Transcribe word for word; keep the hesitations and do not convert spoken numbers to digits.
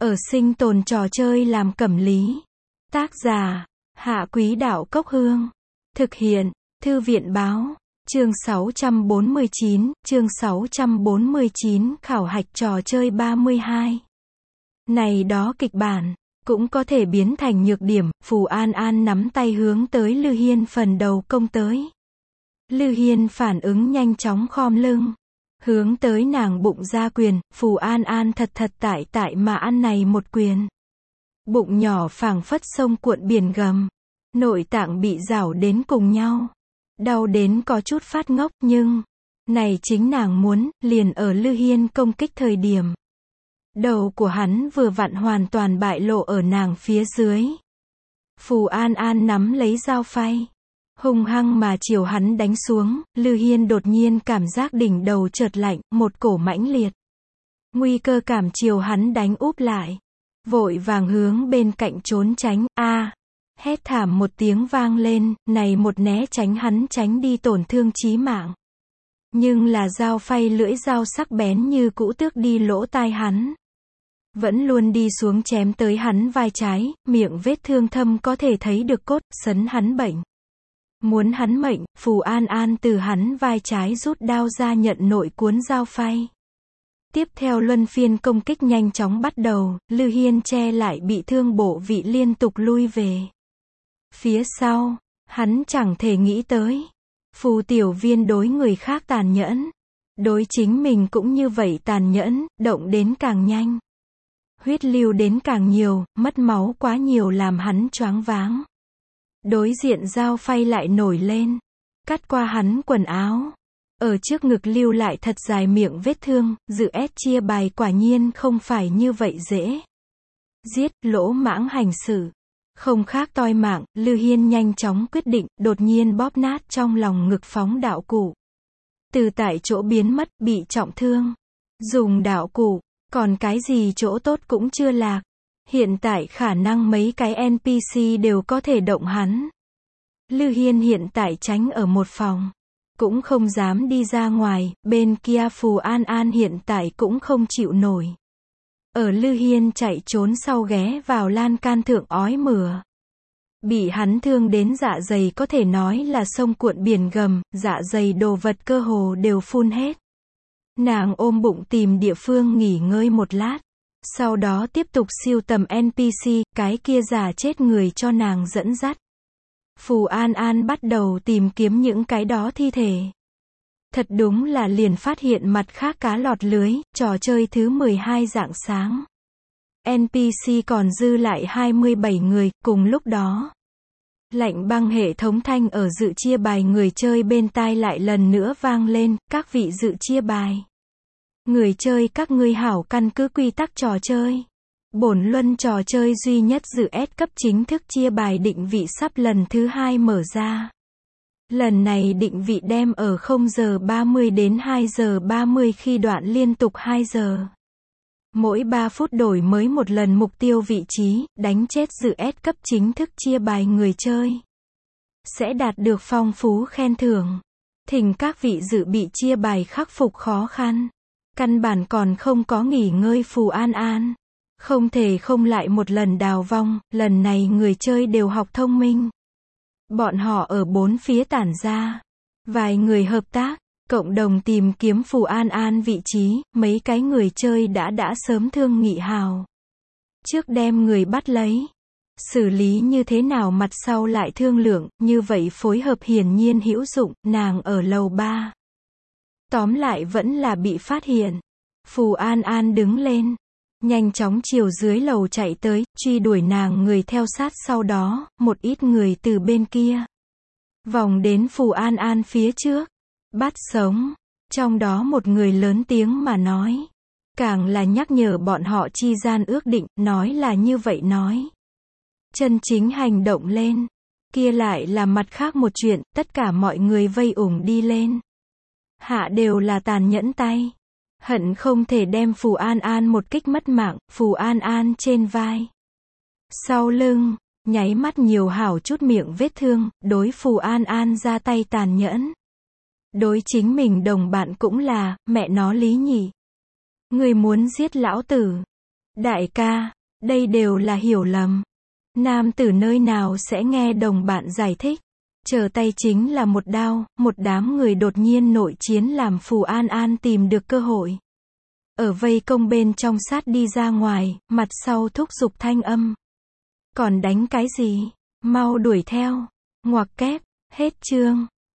Ở sinh tồn trò chơi làm cẩm lý. Tác giả, Hạ Quý Đạo Cốc Hương. Thực hiện, Thư viện Báo. Chương sáu trăm bốn mươi chín, chương sáu trăm bốn mươi chín, khảo hạch trò chơi ba mươi hai. Này đó kịch bản, cũng có thể biến thành nhược điểm. Phù An An nắm tay hướng tới Lư Hiên phần đầu công tới. Lư Hiên phản ứng nhanh chóng khom lưng. Hướng tới nàng bụng ra quyền, Phù An An thật thật tại tại mà ăn này một quyền. Bụng nhỏ phảng phất sông cuộn biển gầm. Nội tạng bị rảo đến cùng nhau. Đau đến có chút phát ngốc nhưng, này chính nàng muốn, liền ở Lư Hiên công kích thời điểm. Đầu của hắn vừa vặn hoàn toàn bại lộ ở nàng phía dưới. Phù An An nắm lấy dao phay. Hung hăng mà chiều hắn đánh xuống, Lư Hiên đột nhiên cảm giác đỉnh đầu chợt lạnh, một cổ mãnh liệt. Nguy cơ cảm chiều hắn đánh úp lại. Vội vàng hướng bên cạnh trốn tránh, a hét thảm một tiếng vang lên, này một né tránh hắn tránh đi tổn thương chí mạng. Nhưng là dao phay lưỡi dao sắc bén như cũ tước đi lỗ tai hắn. Vẫn luôn đi xuống chém tới hắn vai trái, miệng vết thương thâm có thể thấy được cốt, sấn hắn bệnh. Muốn hắn mệnh, Phù An An từ hắn vai trái rút đao ra nhận nội cuốn dao phay. Tiếp theo luân phiên công kích nhanh chóng bắt đầu, Lư Hiên che lại bị thương bộ vị liên tục lui về. Phía sau, hắn chẳng thể nghĩ tới. Phù tiểu viên đối người khác tàn nhẫn. Đối chính mình cũng như vậy tàn nhẫn, động đến càng nhanh. Huyết lưu đến càng nhiều, mất máu quá nhiều làm hắn choáng váng. Đối diện dao phay lại nổi lên. Cắt qua hắn quần áo. Ở trước ngực lưu lại thật dài miệng vết thương, dự ép chia bài quả nhiên không phải như vậy dễ. Giết, lỗ mãng hành xử. Không khác toi mạng, Lư Hiên nhanh chóng quyết định, đột nhiên bóp nát trong lòng ngực phóng đạo cụ. Từ tại chỗ biến mất, bị trọng thương. Dùng đạo cụ, còn cái gì chỗ tốt cũng chưa lạc. Hiện tại khả năng mấy cái en pê xê đều có thể động hắn. Lư Hiên hiện tại tránh ở một phòng. Cũng không dám đi ra ngoài, bên kia Phù An An hiện tại cũng không chịu nổi. Ở Lư Hiên chạy trốn sau ghé vào lan can thượng ói mửa. Bị hắn thương đến dạ dày có thể nói là sông cuộn biển gầm, dạ dày đồ vật cơ hồ đều phun hết. Nàng ôm bụng tìm địa phương nghỉ ngơi một lát. Sau đó tiếp tục siêu tầm en pê xê, cái kia giả chết người cho nàng dẫn dắt. Phù An An bắt đầu tìm kiếm những cái đó thi thể. Thật đúng là liền phát hiện mặt khác cá lọt lưới, trò chơi thứ mười hai rạng sáng. en pê xê còn dư lại hai mươi bảy người, cùng lúc đó. Lạnh băng hệ thống thanh ở dự chia bài người chơi bên tai lại lần nữa vang lên, các vị dự chia bài. Người chơi các ngươi hảo, căn cứ quy tắc trò chơi. Bổn luân trò chơi duy nhất dự S cấp chính thức chia bài định vị sắp lần thứ hai mở ra. Lần này định vị đem ở không giờ ba mươi đến hai giờ ba mươi khi đoạn liên tục hai giờ. Mỗi ba phút đổi mới một lần mục tiêu vị trí, đánh chết dự S cấp chính thức chia bài người chơi. Sẽ đạt được phong phú khen thưởng. Thỉnh các vị dự bị chia bài khắc phục khó khăn. Căn bản còn không có nghỉ ngơi Phù An An. Không thể không lại một lần đào vong, lần này người chơi đều học thông minh. Bọn họ ở bốn phía tản ra. Vài người hợp tác, cộng đồng tìm kiếm Phù An An vị trí, mấy cái người chơi đã đã sớm thương nghị hào. Trước đem người bắt lấy. Xử lý như thế nào mặt sau lại thương lượng, như vậy phối hợp hiển nhiên hữu dụng, nàng ở lầu ba. Tóm lại vẫn là bị phát hiện. Phù An An đứng lên. Nhanh chóng chiều dưới lầu chạy tới, truy đuổi nàng người theo sát sau đó, một ít người từ bên kia. Vòng đến Phù An An phía trước. Bắt sống. Trong đó một người lớn tiếng mà nói. Càng là nhắc nhở bọn họ chi gian ước định, nói là như vậy nói. Chân chính hành động lên. Kia lại là mặt khác một chuyện, tất cả mọi người vây ủng đi lên. Hạ đều là tàn nhẫn tay. Hận không thể đem Phù An An một kích mất mạng, Phù An An trên vai. Sau lưng, nháy mắt nhiều hảo chút miệng vết thương, đối Phù An An ra tay tàn nhẫn. Đối chính mình đồng bạn cũng là, mẹ nó lý nhỉ. Người muốn giết lão tử. Đại ca, đây đều là hiểu lầm. Nam tử nơi nào sẽ nghe đồng bạn giải thích. Trở tay chính là một đao, một đám người đột nhiên nội chiến làm Phù An An tìm được cơ hội. Ở vây công bên trong sát đi ra ngoài, mặt sau thúc giục thanh âm. Còn đánh cái gì? Mau đuổi theo. Ngoặc kép, hết chương.